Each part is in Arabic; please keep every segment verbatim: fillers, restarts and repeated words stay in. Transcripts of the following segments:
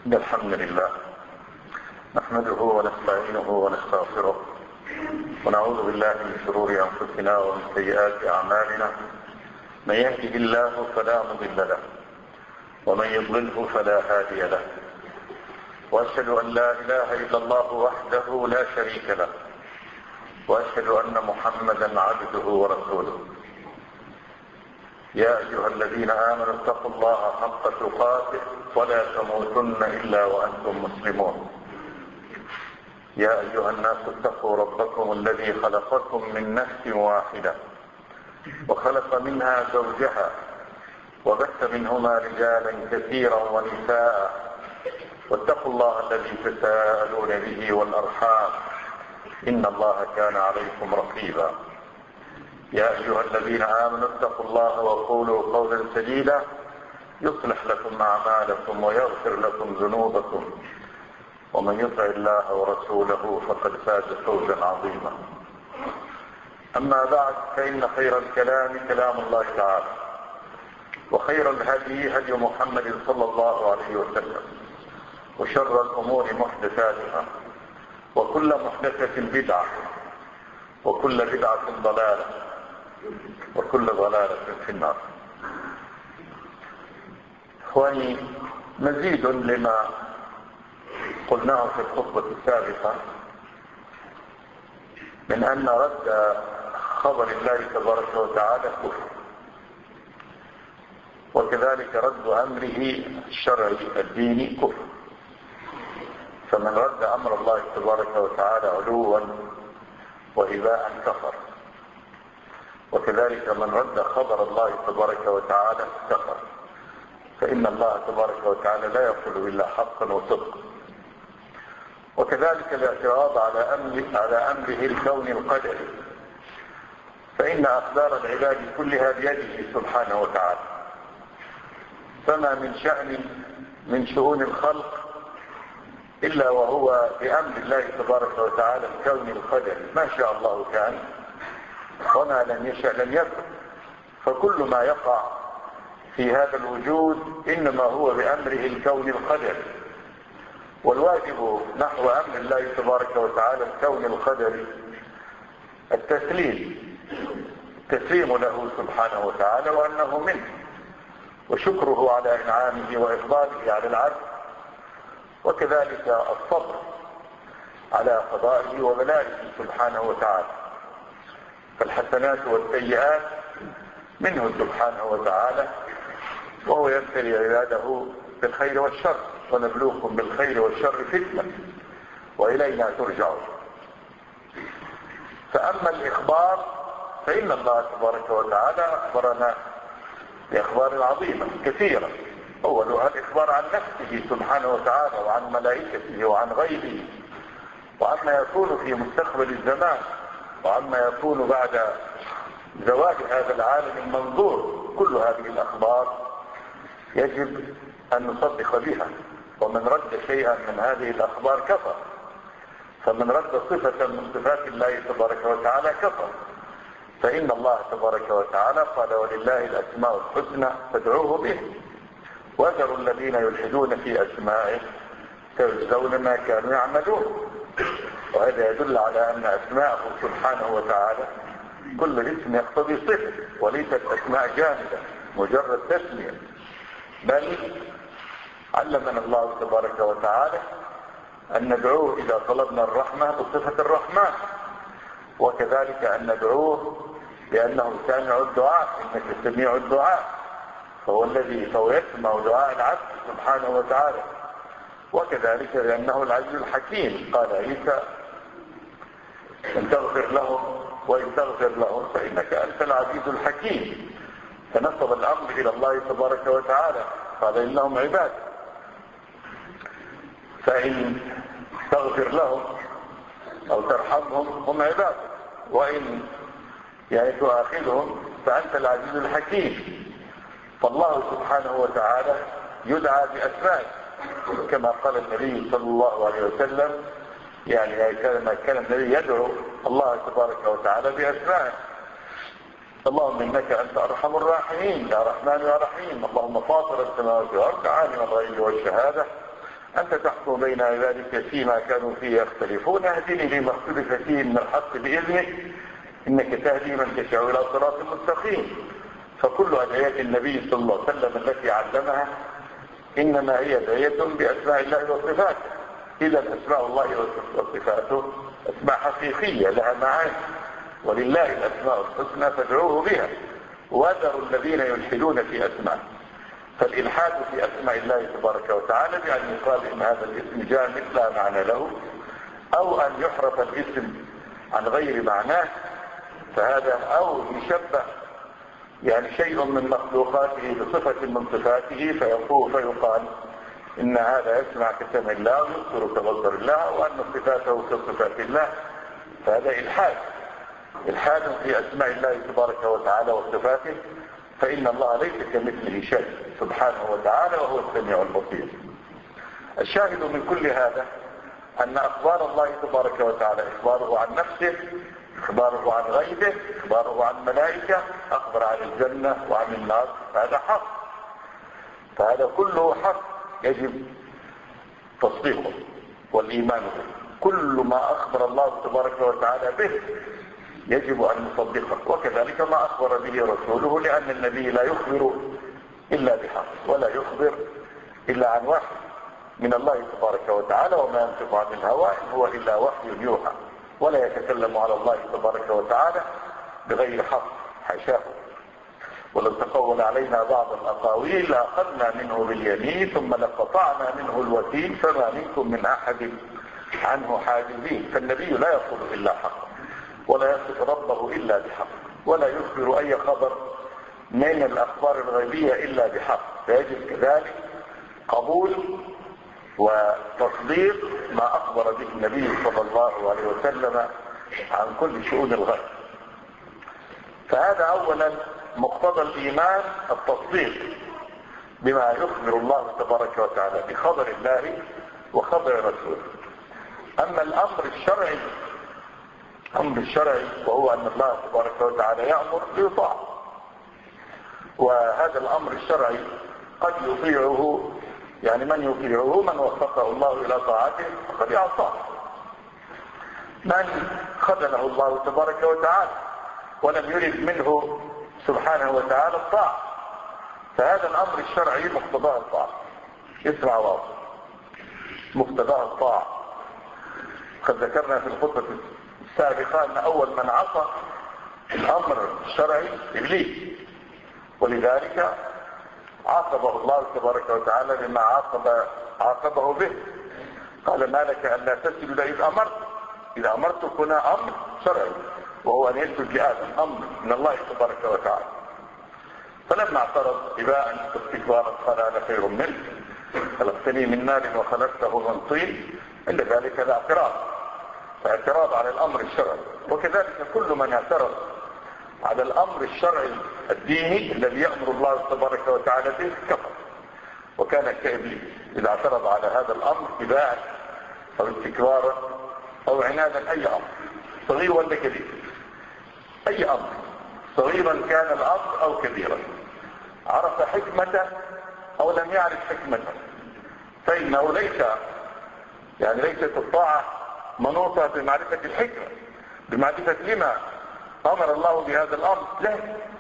إن الحمد لله نحمده ونستعينه ونستغفره ونعوذ بالله من شرور أنفسنا ومن سيئات أعمالنا. من يهده الله فلا مضل له ومن يضلله فلا هادي له، وأشهد أن لا إله إلا الله وحده لا شريك له، وأشهد أن محمدا عبده ورسوله. يا أيها الذين آمنوا اتقوا الله حق تقاته ولا تموتن إلا وأنتم مسلمون. يا أيها الناس اتقوا ربكم الذي خلقكم من نفس واحدة وخلق منها زوجها وبث منهما رجالا كثيرا ونساء، واتقوا الله الذي تساءلون به والأرحام إن الله كان عليكم رقيبا. يا أيها الذين آمنوا اتقوا الله وقولوا قولا سديدا يصلح لكم أعمالكم ويغفر لكم ذنوبكم، ومن يطع الله ورسوله فقد فاز فوزا عظيما. أما بعد، فإن خير الكلام كلام الله تعالى، وخير الهدي هدي محمد صلى الله عليه وسلم، وشر الأمور محدثاتها، وكل محدثة بدعة، وكل بدعة ضلالة، وكل ضلالة في النار. إخواني، مزيد لما قلناه في الخطبة السابقة من أن رد خبر الله تبارك وتعالى كفر، وكذلك رد أمره الشرعي الديني كفر. فمن رد أمر الله تبارك وتعالى علوا وإباء كفر، وكذلك من رد خبر الله تبارك وتعالى كفر، فإن الله تبارك وتعالى لا يقول إلا حقا وصدقا. وكذلك الاعتراض على أمر على أمره الكون القدري، فإن أقدار العباد كلها بيده سبحانه وتعالى، فما من شأن من شؤون الخلق إلا وهو بأمر الله تبارك وتعالى الكون القدري. ما شاء الله كان وما لم يشأ لم يكن، فكل ما يقع في هذا الوجود إنما هو بأمره الكون القدري. والواجب نحو أمر الله تبارك وتعالى الكون القدري التسليم تسليم له سبحانه وتعالى، وأنه منه، وشكره على إنعامه وإفضاله على العبد، وكذلك الصبر على قضائه وبلائه سبحانه وتعالى. فالحسنات والسيئات منه سبحانه وتعالى، وهو يبتلي عباده بالخير والشر، ونبلوكم بالخير والشر فتنة وإلينا ترجعون. فأما الإخبار فإن الله تبارك وتعالى أخبرنا بأخبار عظيمة كثيرة، أولها الإخبار عن نفسه سبحانه وتعالى وعن ملائكته وعن غيبه وعما يكون في مستقبل الزمان وعما يكون بعد زوال هذا العالم المنظور. كل هذه الأخبار يجب أن نصدق بها، ومن رد شيئا من هذه الأخبار كفر. فمن رد صفة من صفات الله تبارك وتعالى كفر. فإن الله تبارك وتعالى قال: ولله الأسماء الحسنى فادعوه به وذروا الذين يلحدون في أسمائه سيجزون ما كانوا يعملون. وهذا يدل على أن أسماءه سبحانه وتعالى كل اسم يقتضي صفة، وليست أسماء جامدة مجرد تسمية، بل علمنا الله تبارك وتعالى أن ندعوه إذا طلبنا الرحمة بصفة الرحمن، وكذلك أن ندعوه لأنه سامع الدعاء، إنك سميع الدعاء، فهو الذي فهو يسمع دعاء العبد سبحانه وتعالى. وكذلك لأنه العزيز الحكيم، قال عيسى: إن تغفر لهم وإن تغفر لهم فإنك أنت العزيز الحكيم. فنصب الأمر إلى الله تبارك وتعالى، قال: إنهم عباد، فإن تغفر لهم أو ترحمهم هم عباد، وإن يعني تؤاخذهم فأنت العزيز الحكيم. فالله سبحانه وتعالى يدعى بأسمائه، كما قال النبي صلى الله عليه وسلم، يعني كما كان النبي يدعو الله تبارك وتعالى بأسمائه: اللهم إنك أنت أرحم الراحمين، يا رحمن يا رحيم، اللهم فاطر السماوات والأرض عالم الغيب والشهادة أنت تحكم بين عبادك فيما كانوا فيه يختلفون، اهدني لما اختلف فيه من الحق بإذنك إنك تهدي من تشاء إلى صراط مستقيم. فكل أدعية النبي صلى الله عليه وسلم التي علمها إنما هي أدعية بأسماء الله وصفاته. إذا أسماء الله وصفاته أسماء حقيقية لها معاني، ولله الأسماء الحسنى فادعوه بها، وذروا الذين يلحدون في أسماء. فالإلحاد في أسماء الله تبارك وتعالى بأن يقال إن هذا الاسم جامد لا معنى له، أو أن يحرف الاسم عن غير معناه، فهذا أو يشبه يعني شيء من مخلوقاته بصفة من صفاته فيقول فيقال إن هذا يسمع كسمع الله ويبصر كبصر الله وأن صفاته كصفات الله، فهذا إلحاد إلحاد في أسماء الله تبارك وتعالى وصفاته، فإن الله ليس كمثله شيء سبحانه وتعالى وهو السميع البصير. الشاهد من كل هذا أن أخبار الله تبارك وتعالى إخباره عن نفسه، إخباره عن غيبه، إخباره عن ملائكة، أخبر عن الجنة وعن النار، فهذا حق، فهذا كله حق يجب تصديقه والإيمان به. كل ما أخبر الله تبارك وتعالى به يجب أن نصدقه، وكذلك ما أخبر به رسوله، لأن النبي لا يخبر إلا بحق ولا يخبر إلا عن وحي من الله تبارك وتعالى، وما ينطق عن الهوى إن هو إلا وحي يوحى، ولا يتكلم على الله تبارك وتعالى بغير حق حاشاه. ولو تقول علينا بعض الأقاويل لأخذنا منه باليمين ثم لقطعنا منه الوتين فما منكم من أحد عنه حاجزين. فالنبي لا يقول إلا حق، ولا يصف ربه إلا بحق، ولا يخبر أي خبر من الأخبار الغيبية إلا بحق، فيجب كذلك قبول وتصديق ما أخبر به النبي صلى الله عليه وسلم عن كل شؤون الغيب. فهذا أولا مقتضى الإيمان التصديق بما يخبر الله تبارك وتعالى بخبر الله وخبر رسوله. أما الأمر الشرعي، أمر الشرعي وهو أن الله تبارك وتعالى يأمر ليطاع، وهذا الأمر الشرعي قد يطيعه يعني من يطيعه من وفقه الله إلى طاعته فقد يعصاه، من خذله الله تبارك وتعالى ولم يرد منه سبحانه وتعالى الطاعة، فهذا الأمر الشرعي مقتضاه الطاعة. اسمع واضح، مقتضاه الطاعة. قد ذكرنا في الخطبة السابقة أن أول من عصى الأمر الشرعي إبليس، ولذلك عاقبه الله تبارك وتعالى بما عاقب عاقبه به. قال ما لك ألا تسجد إذ أمرت، إذا أمرتك هنا أمر شرعي وهو أن يسجد لآدم، أمر من الله تبارك وتعالى. فلما اعترض إباء واستكبارا قال أنا خير منه خلقتني من نار وخلقته من طين، عند ذلك لا اعتراض، فاعتراض على الأمر الشرعي. وكذلك كل من اعترض على الأمر الشرعي الديني الذي يأمر الله تبارك وتعالى به كفر، وكان كإبليس إذا اعترض على هذا الأمر إباء أو استكبارا أو عنادا، أي أمر صغير ولا كبير، أي أمر صغيرا كان الأمر أو كبيرا، عرف حكمته أو لم يعرف حكمته، فإنه ليس يعني ليست الطاعة منوطة بمعرفة الحكمة، بمعرفة لما أمر الله بهذا الأمر، لا،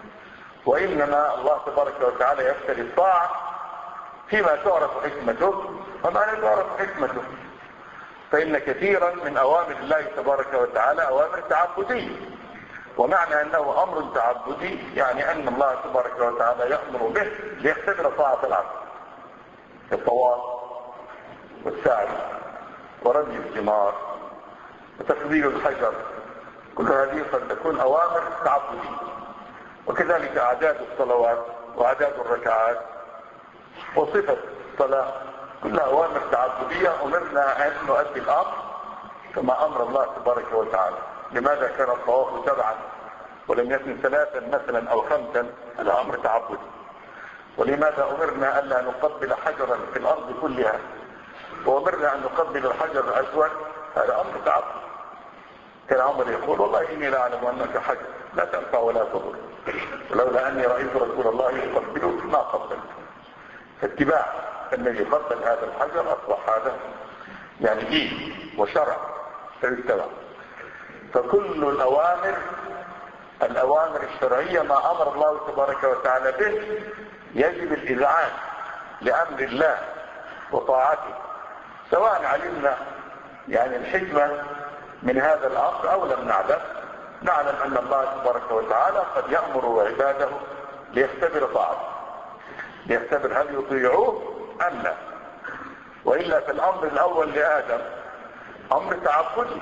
وإنما الله تبارك وتعالى يفتري الطاعة فيما تعرف حكمته وما لا تعرف حكمته. فإن كثيرا من أوامر الله تبارك وتعالى أوامر تعبدية، ومعنى أنه أمر تعبدي يعني أن الله تبارك وتعالى يأمر به ليختبر طاعة العبد، الطواف والسعي ورمي الثمار وتقبيل الحجر، كل هذه قد تكون أوامر تعبدية. وكذلك أعداد الصلوات وأعداد الركعات وصفة الصلاة كلها أوامر تعبدية أمرنا أن نؤدي الأمر كما أمر الله تبارك وتعالى. لماذا كان الطواف سبعا ولم يكن ثلاثا مثلا أو خمسا؟ هذا أمر تعبدي. ولماذا أمرنا ألا نقبل حجرا في الأرض كلها وأمرنا أن نقبل الحجر الأسود؟ هذا أمر تعبدي. كان عمر يقول والله إني لا أعلم أنك حجر لا تنفع ولا تضر، ولولا أني رأيت رسول الله يقبله ما قبلت. فاتباع النبي قتل هذا الحجر أصبح هذا يعني دين وشرع فيتبع. فكل الأوامر الأوامر الشرعية ما أمر الله تبارك وتعالى به يجب الإذعان لأمر الله وطاعته، سواء علمنا يعني الحكمة من هذا الأمر أو لم نعلم. نعلم أن الله تبارك وتعالى قد يأمر عباده ليختبر طاعته، ليختبر هل يطيعوه أم لا. وإلا في الأمر الأول لآدم أمر تعبدي،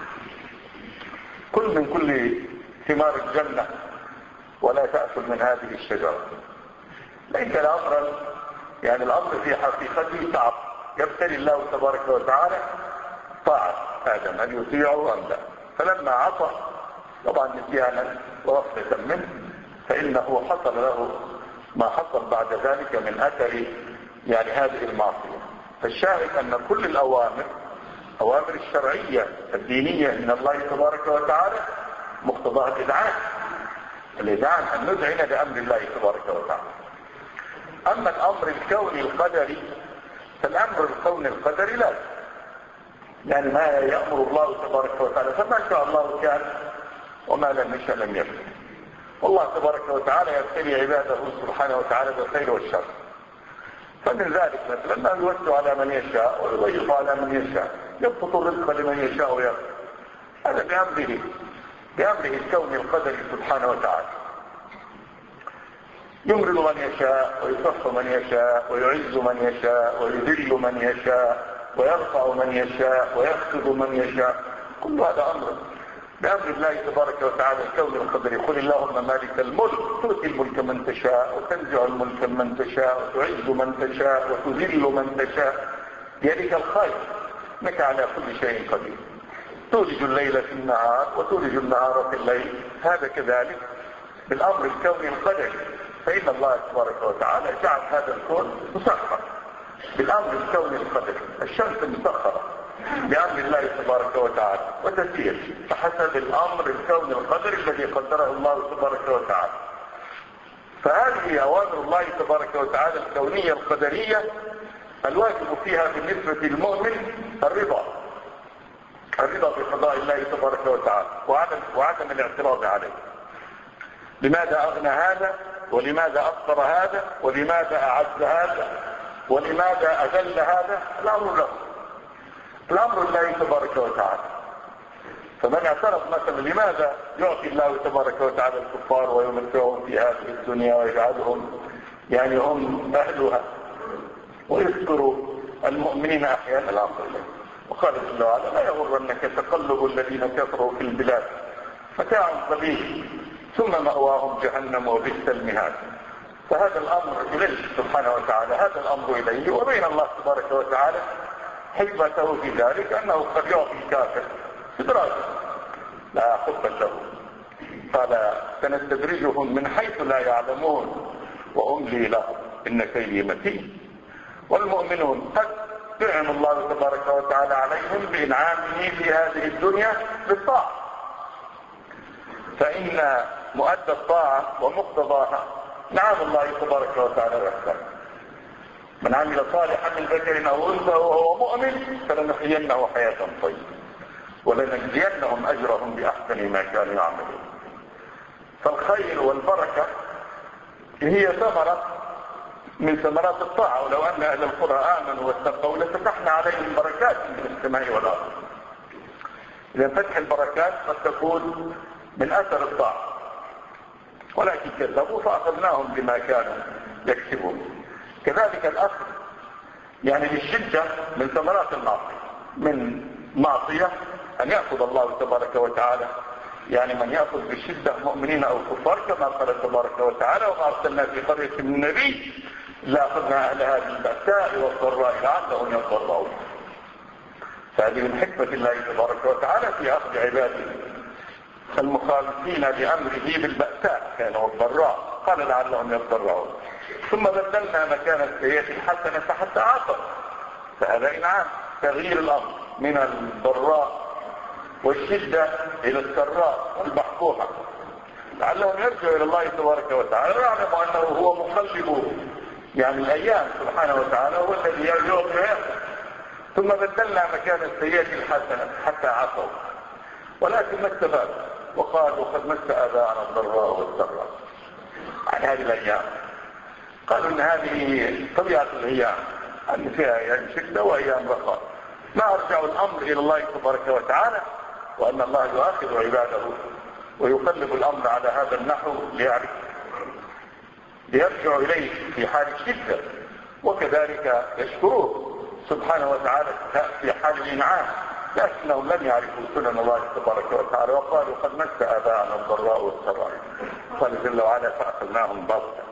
كل من كل ثمار الجنة ولا تأكل من هذه الشجرة. ليس الأمر يعني الأمر في حقيقته تعب، يبتلي الله تبارك وتعالى طاعة آدم هل يطيعه أم لا. فلما عصى طبعا نسيانا وغفلة منه فإنه حصل له ما حصل بعد ذلك من أثر يعني هذه المعصية. فالشاهد أن كل الأوامر أوامر الشرعية الدينية من الله تبارك وتعالى مقتضاها الإذعان، الإذعان أن نذعن لأمر الله تبارك وتعالى. أما الأمر الكوني القدري فالأمر الكوني القدري لا، يعني ما يأمر الله تبارك وتعالى فما شاء الله كان وما لم يشاء لم يكن. والله تبارك وتعالى يبتلي عباده سبحانه وتعالى بالخير والشر. فمن ذلك مثلا ما يوسع على من يشاء ويضيق على من يشاء، يبسط الرزق لمن يشاء ويقدر. هذا بأمره بأمره الكوني القدري سبحانه وتعالى. يمرض من يشاء ويصح من يشاء ويعز من يشاء ويذل من يشاء ويرفع من يشاء ويخفض من يشاء. كل هذا أمر بأمر الله تبارك وتعالى الكون القدري. قل اللهم مالك الملك تؤتي الملك من تشاء وتنزع الملك من تشاء وتعز من تشاء وتذل من تشاء بيدك الخير انك على كل شيء قدير. تولج الليل في النهار وتولج النهار في الليل، هذا كذلك بالأمر الكوني القدري. فإن الله تبارك وتعالى جعل هذا الكون مسخر بالأمر الكوني القدري. الشمس مسخرة بأمر الله تبارك وتعالى وتسير فحسب الأمر الكوني القدري الذي قدره الله تبارك وتعالى. فهذه أوامر الله تبارك وتعالى الكونية القدرية الواجب فيها بالنسبة للمؤمن الرضا الرضا بقضاء الله تبارك وتعالى وعدم, وعدم الاعتراض عليه. لماذا أغنى هذا ولماذا أبصر هذا ولماذا أعز هذا ولماذا أذل هذا؟ الأمر له، الأمر الله تبارك وتعالى. فمن اعترض مثلا لماذا يعطي الله تبارك وتعالى الكفار ويمتعهم في هذه الدنيا ويجعلهم يعني هم أهلها ويذكروا المؤمنين أحيانا؟ الأمر له. وقال جل وعلا لا يغرنك تقلب الذين كفروا في البلاد متاع قليل ثم مأواهم جهنم وبئس المهاد. فهذا الأمر إليه سبحانه وتعالى، هذا الأمر إليه. وبين الله تبارك وتعالى حكمته في ذلك أنه قد يعطي الكافر استدراجا لا حبا له. قال سنستدرجهم من حيث لا يعلمون وأملي لهم إن كيدي متين. والمؤمنون قد ينعم الله تبارك وتعالى عليهم بإنعامه في هذه الدنيا بالطاعة، فإن مؤدى الطاعة ومقتضاها نعم الله تبارك وتعالى وحده. من عمل صالحا من ذكر أو أنثى وهو مؤمن فلنحيينه حياة طيبة ولنجزينهم أجرهم بأحسن ما كانوا يعملون. فالخير والبركة هي ثمرة من ثمرات الطاعة. ولو أن أهل القرى آمنوا واتقوا لفتحنا عليهم بركات من السماء والأرض. إذا فتح البركات قد تكون من أثر الطاعة، ولكن كذبوا فأخذناهم بما كانوا يكسبون. كذلك الأخذ يعني بالشدة من ثمرات المعصية، من معصية أن يأخذ الله تبارك وتعالى يعني من يأخذ بالشدة مؤمنين أو كفار كما قال تبارك وتعالى وما أرسلنا في قرية من نبي إلا أخذنا أهلها بالبأساء والضراء لعلهم يضرعون. فهذه من حكمة الله تبارك وتعالى في أخذ عباده المخالفين لأمره بالبأساء كانوا الضراء، قال لعلهم يضرعون. ثم بدلنا مكان السيئة الحسنة حتى عاقب، فهذا إنعام تغيير الأمر من الضراء والشدة إلى السراء والبحبوحة لعلهم يرجعوا إلى الله تبارك وتعالى ويعلموا أنه هو مقلب يعني الأيام سبحانه وتعالى هو الذي يرجو خير، ثم بدلنا مكان السيئة الحسنة حتى عفوا، ولكن ما استفادوا وقالوا قد مس آباءنا الضراء والسراء عن هذه الأيام. قالوا إن هذه طبيعة الأيام، أن فيها أيام شدة وأيام رخاء. ما أرجع الأمر إلى الله تبارك وتعالى، وأن الله يؤاخذ عباده ويقلب الأمر على هذا النحو ليعرف ليرجع إليه في حال الشدة، وكذلك يشكروه سبحانه وتعالى في حال الإنعام، لكنهم لم يعرفوا سنن الله تبارك وتعالى وقالوا قد مس آباءنا الضراء والسراء. قال جل وعلا فأخذناهم بغتة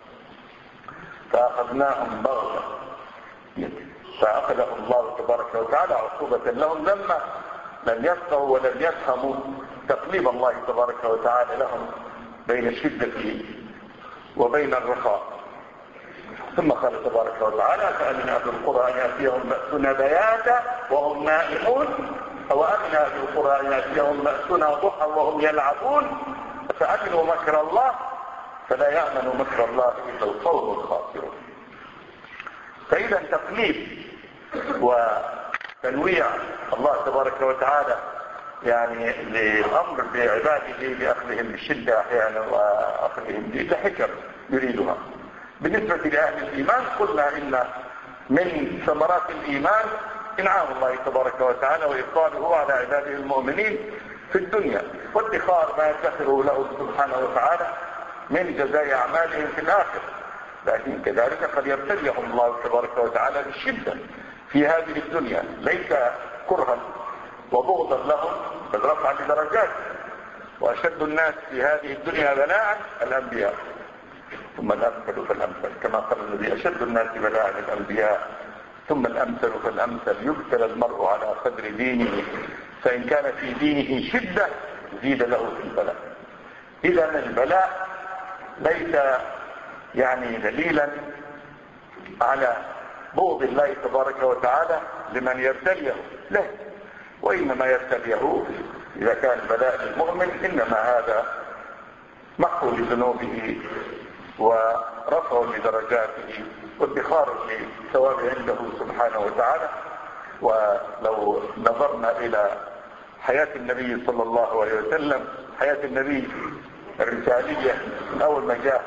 فأخذناهم بغتة فأخذهم الله تبارك وتعالى عقوبة لهم لما لم يفقهوا ولم يفهموا تقليب الله تبارك وتعالى لهم بين الشدة وبين الرخاء. ثم قال تبارك وتعالى فأمن أهل القرى أن يأتيهم بأسنا بياتا وهم نائمون، أو أمن أهل القرى أن يأتيهم بأسنا ضحى وهم يلعبون فأمنوا مكر الله فلا يأمن مكر الله إلا القوم الخاسرون. فإذا تقليب وتنويع الله تبارك وتعالى يعني للأمر بعباده لأخذهم بالشدة أحيانا وأخذهم لحكم يريدها. بالنسبة لأهل الإيمان قلنا إن من ثمرات الإيمان إنعام الله تبارك وتعالى وإفضاله على عباده المؤمنين في الدنيا، وادخار ما يدخره له سبحانه وتعالى من جزاء أعمالهم في الآخرة. لكن كذلك قد يبتليهم الله تبارك وتعالى بالشدة في هذه الدنيا، ليس كرها وبغضا لهم بل رفعا لدرجات. وأشد الناس في هذه الدنيا بلاء الأنبياء ثم الأمثل فالأمثل، كما قال النبي أشد الناس بلاء الأنبياء ثم الأمثل فالأمثل، يبتلى المرء على قدر دينه فإن كان في دينه شدة زيد له في البلاء. إذا البلاء ليس يعني دليلا على بغض الله تبارك وتعالى لمن يبتليه له، وإنما يبتليه إذا كان بلاء للمؤمن إنما هذا محو لذنوبه ورفع لدرجاته وادخار للثواب عنده سبحانه وتعالى. ولو نظرنا إلى حياة النبي صلى الله عليه وسلم، حياة النبي الرسالية من أول ما جاء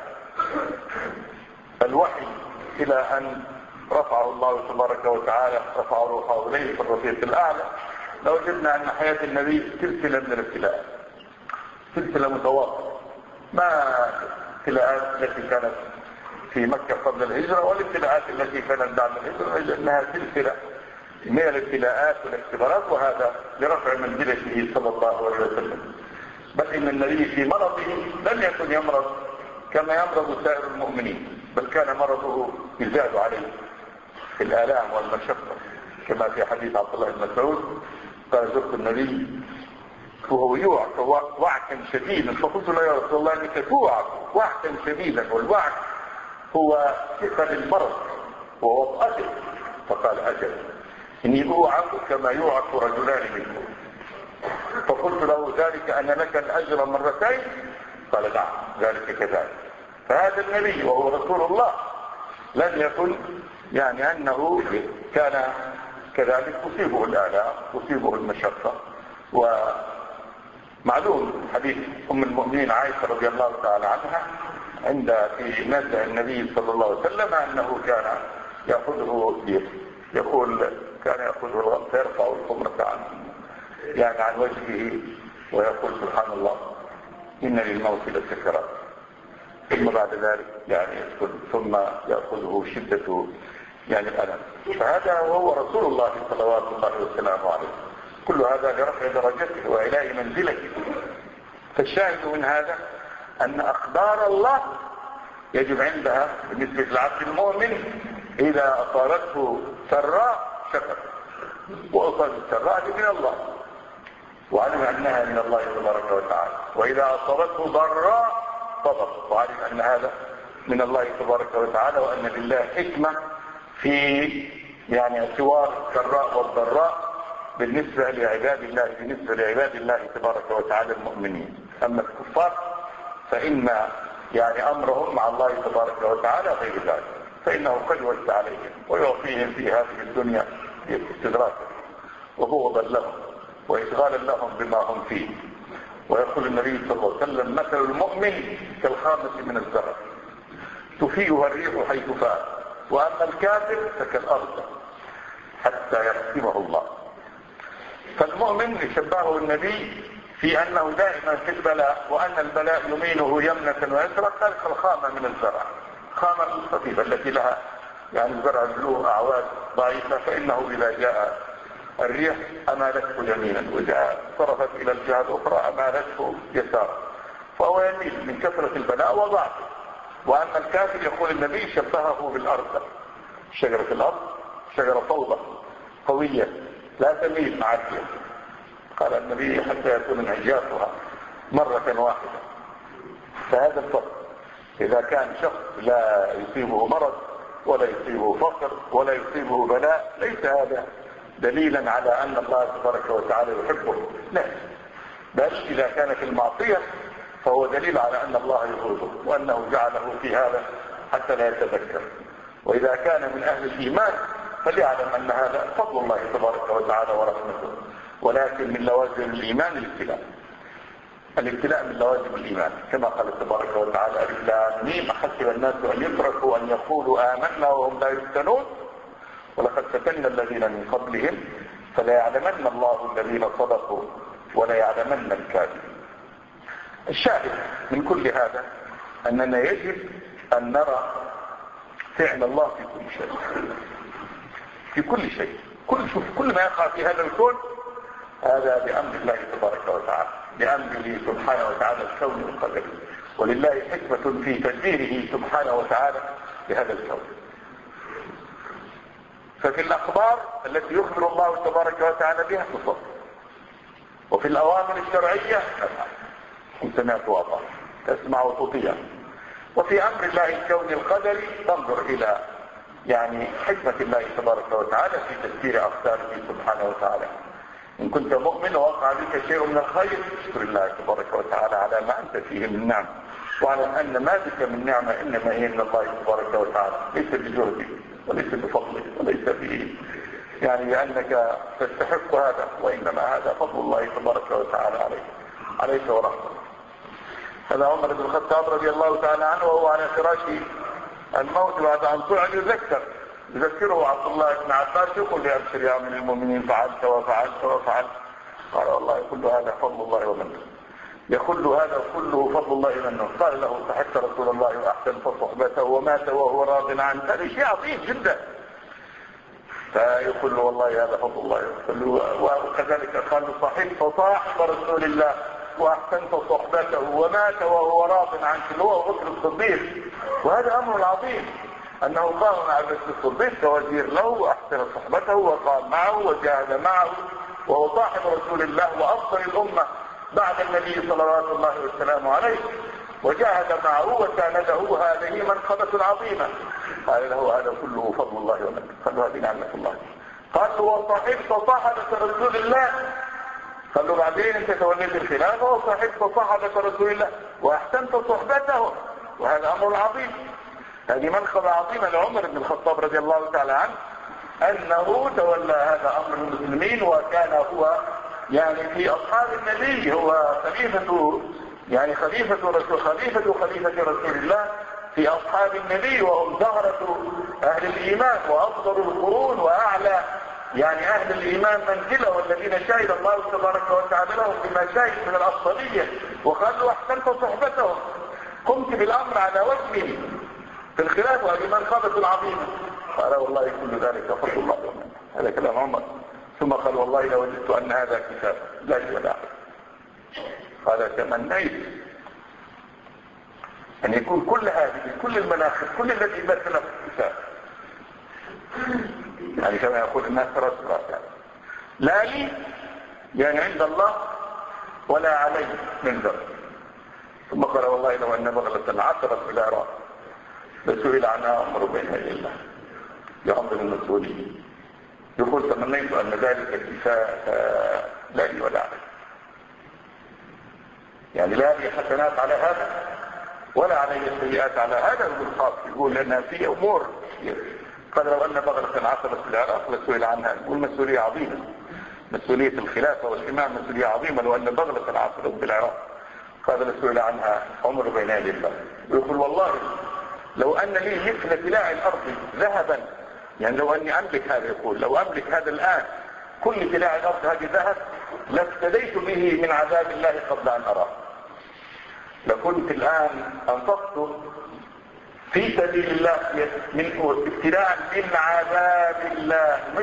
الوحي إلى أن رفعه الله تبارك وتعالى رفع روحه إليه في الرفيق الأعلى، لوجدنا أن حياة النبي سلسلة من الابتلاءات، سلسلة متواصلة، ما الابتلاءات التي كانت في مكة قبل الهجرة والابتلاءات التي كانت بعد الهجرة، إنها سلسلة من الابتلاءات والاختبارات، وهذا لرفع منزلته صلى الله عليه وسلم. بل إن النبي في مرضه لم يكن يمرض كما يمرض سائر المؤمنين، بل كان مرضه يزاد عليه في الآلام والمشقة، كما في حديث عبد الله بن مسعود قال زرت النبي وهو يوعك وعكا شديدا، فقلت له يا رسول الله انك توعك وعكا شديدا، والوعك هو ثقل المرض ووطأته، فقال أجل إني أوعك كما يوعك رجلان منكم. فقلت له ذلك أن لك الأجر مرتين؟ قال نعم ذلك كذلك. فهذا النبي وهو رسول الله لم يكن يعني أنه كان كذلك تصيبه الآلام تصيبه المشقة. ومعلوم حديث أم المؤمنين عائشة رضي الله تعالى عنها عند في نزع النبي صلى الله عليه وسلم أنه كان يأخذه يقول كان يأخذه فيرفع الخمرة عنه يعني عن وجهه ويقول سبحان الله إن للموت لسكرات، ثم بعد ذلك يعني يسكت ثم يأخذه شدة يعني الألم. فهذا وهو رسول الله صلوات الله وسلامه عليه، كل هذا لرفع درجته وإعلاء منزلته. فالشاهد من هذا أن أقدار الله يجب عندها بالنسبة للعبد المؤمن إذا أصابته سراء شكر، وأصابت السراء من الله وعلم أنها من الله تبارك وتعالى، وإذا أصابته ضراء صبر وعلم أن هذا من الله تبارك وتعالى، وأن لله حكمة في يعني اعتبار السراء والضراء بالنسبة لعباد الله بالنسبة لعباد الله تبارك وتعالى المؤمنين. أما الكفار فإن يعني أمرهم مع الله تبارك وتعالى غير ذلك. فإنه قد وسع عليهم ويعطيهم في هذه الدنيا استدراكا وبغضا لهم وإشغالا لهم بما هم فيه. ويقول النبي صلى الله عليه وسلم: مثل المؤمن كالخامة من الزرع تفيئها الريح حيث فات، وأما الكافر فكالأرض حتى يقسمه الله. فالمؤمن شبهه النبي في أنه دائما في البلاء، وأن البلاء يمينه يمنة ويسرى كالخامة من الزرع، خامة الخفيفة التي لها يعني الزرع له أعواد ضعيفة، فإنه إذا جاء الريح أمالته يمينا، وإذا صرفت إلى الجهة الأخرى أمالته يسارا، فهو يميل من كثرة البلاء وضعفه. وأما الكافر يقول النبي شبهه بالأرض، شجرة الأرض شجرة فوضى قوية لا تميل مع الريح، قال النبي حتى يكون انعجافها مرة واحدة. فهذا الفرق، إذا كان شخص لا يصيبه مرض ولا يصيبه فقر ولا يصيبه بلاء، ليس هذا دليلا على أن الله تبارك وتعالى يحبه، لا، بل إذا كان في المعصية فهو دليل على أن الله يغضبه وأنه جعله في هذا حتى لا يتذكر. وإذا كان من أهل الإيمان فليعلم أن هذا فضل الله تبارك وتعالى ورحمته، ولكن من لوازم الإيمان الابتلاء. الابتلاء من لوازم الإيمان، كما قال تبارك وتعالى: ألف لام ميم أحسب الناس أن يتركوا أن يقولوا آمنا وهم لا يفتنون ولقد فتنا الذين من قبلهم فلا يعلمن الله الذين صدقوا ولا يعلمن الكاذبين. الشاهد من كل هذا أننا يجب أن نرى فعل الله في كل شيء، في كل شيء، كل شوف كل ما يقع في هذا الكون هذا بأمر الله تبارك وتعالى، بأمره سبحانه وتعالى الكون والقدر، ولله حكمة في تدبيره سبحانه وتعالى لهذا الكون. ففي الأخبار التي يخبر الله تبارك وتعالى بها تصدق، وفي الأوامر الشرعية نفعل إن سمعت وأطعت تسمع وتطيع. وفي أمر الله الكوني القدري تنظر إلى يعني حكمة الله تبارك وتعالى في تدبير أقداره سبحانه وتعالى. إن كنت مؤمن ووقع بك شيء من الخير اشكر الله تبارك وتعالى على ما أنت فيه من نعم، واعلم أن ما بك من نعمة إنما هي من الله تبارك وتعالى، ليس بجهدك وليس بفضلك وليس به يعني لأنك تستحق هذا، وإنما هذا فضل الله تبارك وتعالى عليك عليك ورحمته. هذا عمر بن الخطاب رضي الله تعالى عنه وهو على فراش الموت بعد أن طلع يذكر يذكره عبد الله بن عباس يقول لي: أبشر يا أمير المؤمنين فعلت وفعلت وفعلت. قال: والله كل هذا فضل الله ومنه، يقول هذا كله فضل الله ومنه. قال له: فحتى رسول الله وأحسنت صحبته ومات وهو راض عنه. هذا شيء عظيم جدا. فيقول له: والله هذا فضل الله. وكذلك قال صاحب فصاحب رسول الله واحسنت صحبته ومات وهو راض عنه، اللي هو بكر الصديق. وهذا امر عظيم انه قام مع بكر الصديق كوزير له واحسن صحبته وقام معه وجاهد معه، وهو صاحب رسول الله وافضل الامه بعد النبي صلوات الله وسلامه عليه، وجاهد معه وكان له هذه منقبة عظيمة. قال له: هذا كله فضل الله ومنه. قال له: هذه نعمة الله. قال له: وصاحبت صحبة رسول الله. قال له: بعدين انت توليت الخلافة وصاحبت صحبة رسول الله واحسنت صحبته، وهذا امر عظيم. هذه منقبة عظيمة لعمر بن الخطاب رضي الله تعالى عنه انه تولى هذا امر المسلمين، وكان هو يعني في اصحاب النبي، هو خليفة يعني خليفة رسول خليفة خليفة رسول الله في اصحاب النبي، وهم زهرة اهل الايمان وافضل القرون واعلى يعني اهل الايمان منزلة، والذين شهد الله تبارك وتعالى لهم بما شهد من الافضلية. وقالوا: احسنت صحبتهم، قمت بالامر على وجهه في الخلاف، وهذه منقبة عظيمة. قال: والله كل ذلك فضل الله ومنه. هذا كلام عمر. ثم قال: والله لو وجدت ان هذا كتاب لا يدع. قال: تمنيت ان يكون كل هذه كل المناخ كل الذي مثل في الكتاب، يعني كما يقول الناس راس راس يعني. لا لي يعني عند الله ولا علي من ذنب. ثم قال: والله لو ان بغلة عثرت الى راس لسئل عنها امر بين يدي الله بامر المسؤولين. يقول: تمنيت ان ذلك كفاء لا لي ولا علي، يعني لا لي حسنات على هذا ولا علي سيئات على هذا. يقول خاص، يقول لنا في امور كثير. قال لو أن بغلة عثرت في العراق لسئل عنها. يقول مسؤولية عظيمة، مسؤولية الخلافة والإمام مسؤولية عظيمة لو أن بغلة عثرت في العراق. قال لسئل عنها عمر بين يدي الله. ويقول والله لو أن لي مثل تلاع الأرض ذهبا، يعني لو أني أملك هذا، يقول لو أملك هذا الآن كل تلاع الأرض هذه ذهب لافتديت به من عذاب الله قبل أن أراه. لكنت الآن أنفقت في سبيل الله من ابتلاء من عذاب الله، مش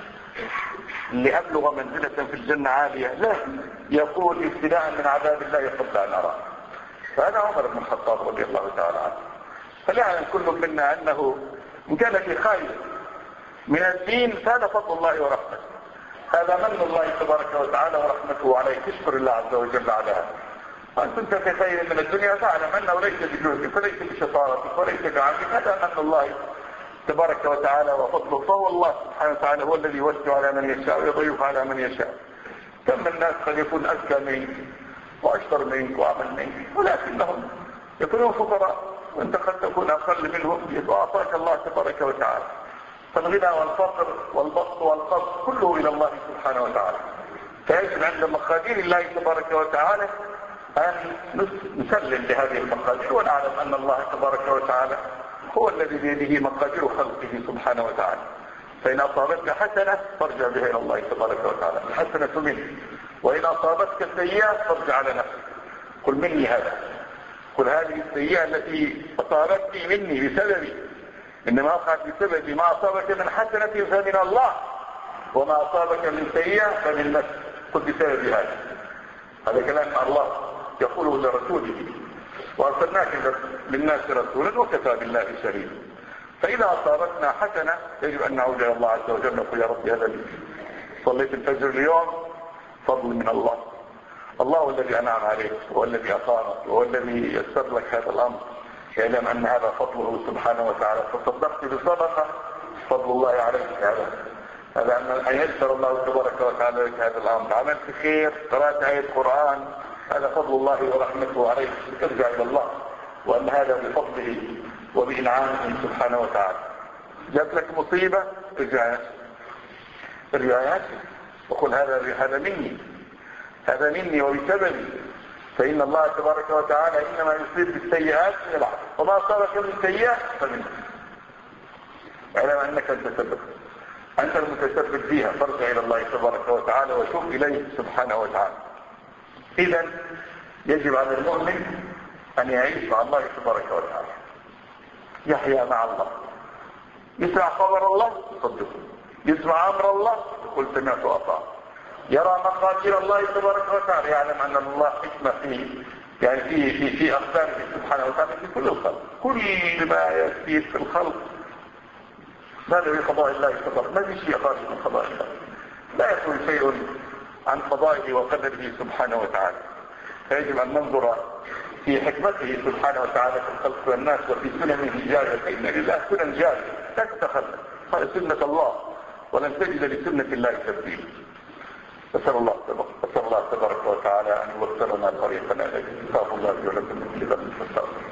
لأبلغ منزلة في الجنة عالية، لا، يقول ابتلاء من عذاب الله قبل أن أراه. فهذا عمر بن الخطاب رضي الله تعالى عنه. فليعلم كل منا أنه إن كان في خير من الدين فهذا فضل الله ورحمته، هذا من الله تبارك وتعالى ورحمته عليك، اشكر الله عز وجل على هذا. وأن كنت في خير من الدنيا فاعلم أنه ليس بجهدك وليس بشطارتك وليس بعملك، هذا من الله تبارك وتعالى وفضله. فهو الله سبحانه وتعالى هو الذي يوسع على من يشاء ويضيق على من يشاء. كم الناس قد يكون أذكى منك وأشطر منك وأعمل منك، ولكنهم يكونون فقراء وأنت قد تكون أقل منهم، وأعطاك الله تبارك وتعالى. فالغنى والفقر والبسط والقبض كله إلى الله سبحانه وتعالى. فيجب عند مقادير الله تبارك وتعالى أن نسلم لهذه المقادير، ونعلم أن الله تبارك وتعالى هو الذي بيده مقادير خلقه سبحانه وتعالى. فإن أصابتك حسنة فارجع بها إلى الله تبارك وتعالى، الحسنة منه. وإن أصابتك السيئة فارجع على نفسك، قل مني هذا، قل هذه السيئة التي أصابتني مني بسببي، إنما وقعت بسبب ما أصابك من حسنة فمن الله، وما أصابك من سيئة فمن نفسك، قل بسبب هذا. هذا كلام الله يقوله لرسوله، وأرسلناك للناس رسولا وكفى بالله شهيدا. فإذا أصابتنا حسنة يجب أن نعود إلى الله عز وجل نقول يا رب هذا لي، صليت الفجر اليوم فضل من الله، الله هو الذي أنعم عليك، هو الذي أقامك، وهو الذي يسر لك هذا الأمر. يعلم أن هذا فضله سبحانه وتعالى. فصدقت بصدقة فضل الله عليك، هذا هذا أن يسر الله تبارك وتعالى لك هذا الأمر. عملت خير، قرأت آية قرآن، هذا فضل الله ورحمته عليك، ارجع إلى الله، وأن هذا بفضله وبإنعامه سبحانه وتعالى. جاءت لك مصيبة ارجع ارجع وقل هذا هذا مني، هذا مني وبسببي. فإن الله تبارك وتعالى إنما يصيب بالسيئات من العبد، وما أصابك من سيئة فمنه. اعلم أنك المتسبب، أنت المتسبب فيها، فارجع إلى الله تبارك وتعالى وتوب إليه سبحانه وتعالى. إذا يجب على المؤمن أن يعيش مع الله تبارك وتعالى، يحيا مع الله، يسمع خبر الله يصدقه، يسمع أمر الله يقول سمعت وأطعت، يرى مقادير الله تبارك وتعالى، يعلم أن الله حكمة في يعني في في في أقداره سبحانه وتعالى في كل الخلق، كل ما يأتي في الخلق هذا في قضاء الله تبارك، ما في شيء خارج من قضاء الله، لا يكون شيء عن قضائه وقدره سبحانه وتعالى. فيجب أن ننظر في حكمته سبحانه وتعالى في الخلق والناس وفي سننه الجارية، فإن لله سنن جارية لا تتخلف، هذه سنة الله ولن تجد لسنة الله تبديلا. أسأل الله أسأل الله تبارك وتعالى أن يوفقنا طريقنا إليه. استغفر الله لي ولكم من كل ذنب فاستغفروه.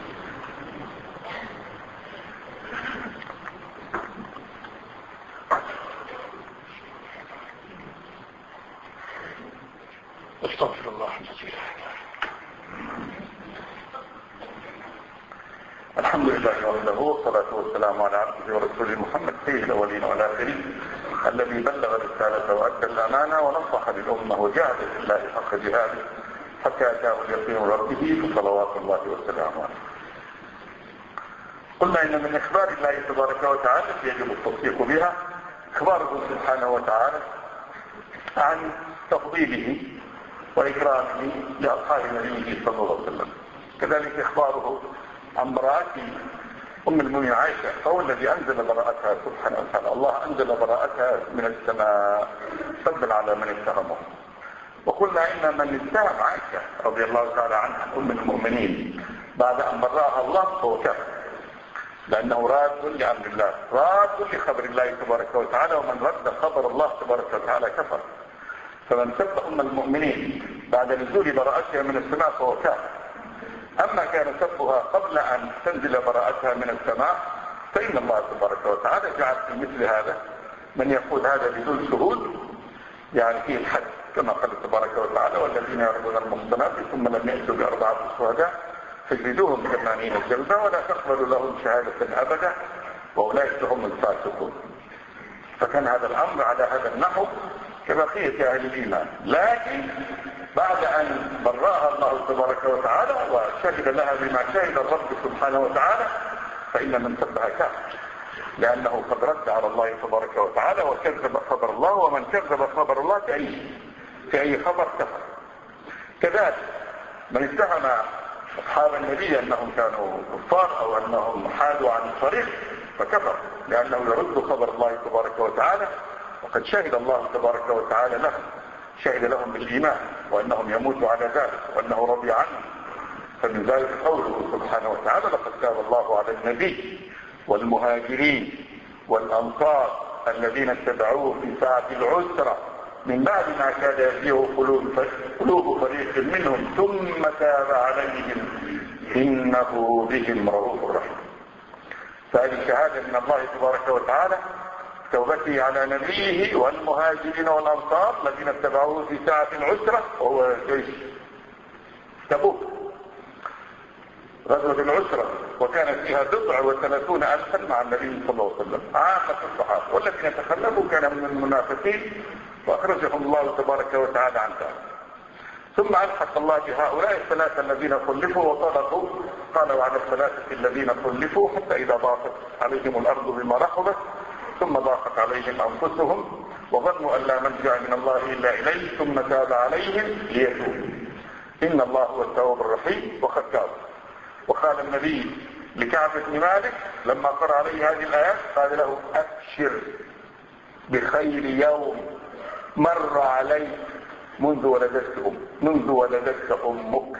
استغفر الله العظيم. الحمد لله وحده، والصلاة والسلام على عبده ورسوله محمد سيد الأولين والآخرين، الذي بلغ الرسالة وأدى الأمانة ونصح للأمة وجاهد في الله حق جهاده حتى أتاه اليقين ربه، فصلوات الله وسلامه عليه. قلنا إن من إخبار الله تبارك وتعالى يجب التصديق بها إخباره سبحانه وتعالى عن تفضيله وإكرامه لأصحاب نبيه صلى الله عليه وسلم، كذلك إخباره عن براءة أم المؤمنين عائشة، فهو الذي أنزل براءتها سبحانه وتعالى. الله أنزل براءتها من السماء سبا على من اتهمه. وقلنا إن من اتهم عائشة رضي الله تعالى عنها أم المؤمنين بعد أن براها الله فهو كافر، لأنه راد لأمر الله، راد لخبر الله تبارك وتعالى، ومن رد خبر الله تبارك وتعالى كفر. فمن سب أم المؤمنين بعد نزول براءتها من السماء فهو كافر. أما كان سبها قبل أن تنزل براءتها من السماء فإن الله تبارك وتعالى جعل في مثل هذا من يقول هذا بدون شهود يعني فيه الحد، كما قال تبارك وتعالى والذين يرمون المحصنات ثم لم يأتوا بأربعة شهداء فاجلدوهم ثمانين جلدة ولا تقبلوا لهم شهادة أبدا وأولئك هم الفاسقون. فكان هذا الأمر على هذا النحو كبقية أهل الإيمان، لكن بعد أن برأها الله تبارك وتعالى وشهد لها بما شهد الرب سبحانه وتعالى فإن من سبها كافر، لأنه قد رد على الله تبارك وتعالى وكذب خبر الله، ومن كذب خبر الله في أي, في أي خبر كفر. كذلك من اتهم أصحاب النبي أنهم كانوا كفار أو أنهم حادوا عن الطريق فكفر، لأنه يرد خبر الله تبارك وتعالى، وقد شهد الله تبارك وتعالى لهم، شهد لهم بالإيمان وأنهم يموتوا على ذلك وأنه رضي عنهم. فمن ذلك قوله سبحانه وتعالى لقد تاب الله على النبي والمهاجرين والأنصار الذين اتبعوه في ساعة العسرة من بعد ما كاد يزيغ قلوب فريق منهم ثم تاب عليهم إنه بهم رؤوف رحيم. فهذه شهادة من الله تبارك وتعالى توبته على نبيه والمهاجرين والأنصار الذين اتبعوه في ساعة العسرة، وهو جيش تبوك غزوة العسرة، وكانت فيها بضع وثلاثون ألفا مع النبي صلى الله عليه وسلم عامة الصحابة، والذين تخلفوا كان من المنافقين وأخرجهم الله تبارك وتعالى عن ذلك. ثم ألحق الله بهؤلاء الثلاثة الذين خلفوا وطلقوا، قال وعلى الثلاثة الذين خلفوا حتى إذا ضاقت عليهم الأرض بما رحبت ثم ضاقت عليهم أنفسهم وظنوا أن لا ملجأ من الله إلا إليه ثم تاب عليهم ليتوبوا إن الله هو التواب الرحيم وقد تاب. وقال النبي لكعب بن مالك لما قرأ عليه هذه الآيات قال له أبشر بخير يوم مر عليك منذ ولدتك أم منذ ولدتك أمك.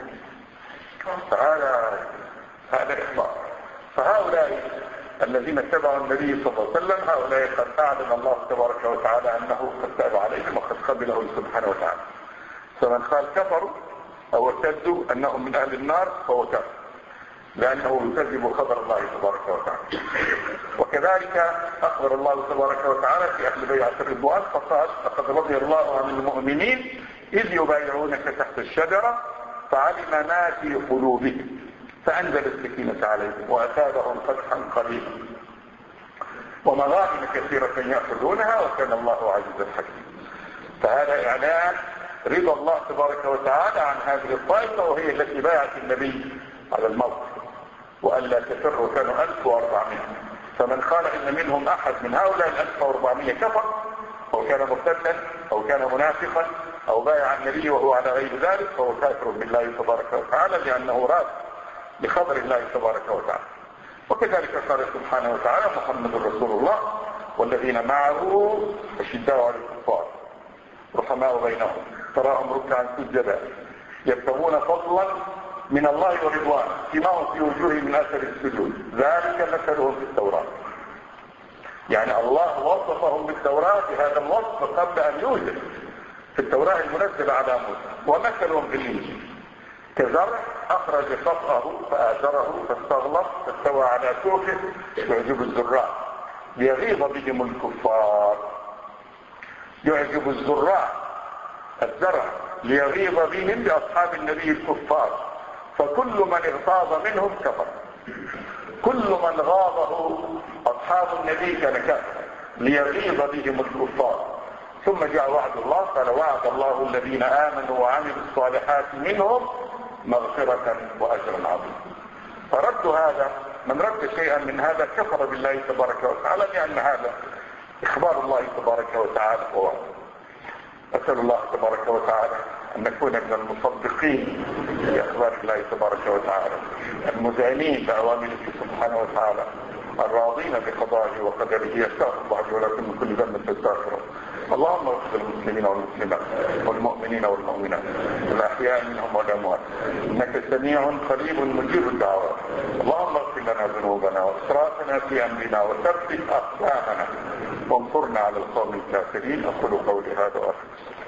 فهذا هذا إخبار. فهؤلاء الذين اتبعوا النبي صلى الله عليه وسلم هؤلاء قد أعلن الله تبارك وتعالى أنه قد تاب عليهم وقد قبله سبحانه وتعالى. فمن قال كفروا أو ارتدوا أنهم من أهل النار فهو كافر، لأنه يكذب خبر الله تبارك وتعالى. وكذلك أخبر الله تبارك وتعالى في أهل بيعة الرضوان فقال لقد رضي الله عن المؤمنين إذ يبايعونك تحت الشجرة فعلم ما في قلوبهم فأنزل السكينة عليهم وأثابهم فتحا قريبا ومغانم كثيرة يأخذونها وكان الله عزيزا حكيما. فهذا إعلان رضا الله تبارك وتعالى عن هذه الطائفة وهي التي بايعت النبي على الموت وألا تفر وكانوا ألف وأربعمائة. فمن قال إن منهم أحد من هؤلاء الألف وأربعمائة كفر أو كان مرتدا أو كان منافقا أو بايع النبي وهو على غير ذلك فهو كافر بالله تبارك وتعالى لأنه راد بخبر الله تبارك وتعالى. وكذلك قال سبحانه وتعالى محمد رسول الله والذين معه أشداء على الكفار رحماء بينهم تراهم ركعا سجدا يبتغون فضلا من الله ورضوان سيماهم في وجوههم من اثر السجود ذلك مثلهم في التوراة. يعني الله وصفهم بالتوراة بهذا الوصف قبل ان يوجد في التوراة المنزلة على موسى. ومثلهم في الانجيل كزرع اخرج شطأه فآزره فاستغلظ فاستوى على سوقه يعجب الزراع ليغيظ بهم الكفار. يعجب الزراع الزرع ليغيظ بهم باصحاب النبي الكفار. فكل من اغتاظ منهم كفر، كل من غاضه اصحاب النبي كان كافر ليغيظ بهم الكفار. ثم جاء وعد الله قال وعد الله الذين امنوا وعملوا الصالحات منهم مغفرة واجرا عظيما. فرد هذا من رد شيئا من هذا كفر بالله تبارك وتعالى لان هذا اخبار الله تبارك وتعالى ووعده. اسال الله تبارك وتعالى أن نكون من المصدقين بأخبار الله تبارك وتعالى المذعنين بأوامره سبحانه وتعالى الراضين بقضائه وقدره يستغفر الله ولكم من كل ذنب فاستغفره. اللهم اغفر للمسلمين والمسلمات والمؤمنين والمؤمنات الأحياء منهم والأموات إنك سميع قريب مجيب الدعوات. اللهم اغفر لنا ذنوبنا وإسرافنا في أمرنا وثبت أقدامنا وانصرنا على القوم الكافرين. أقول قولي هذا وأخلص.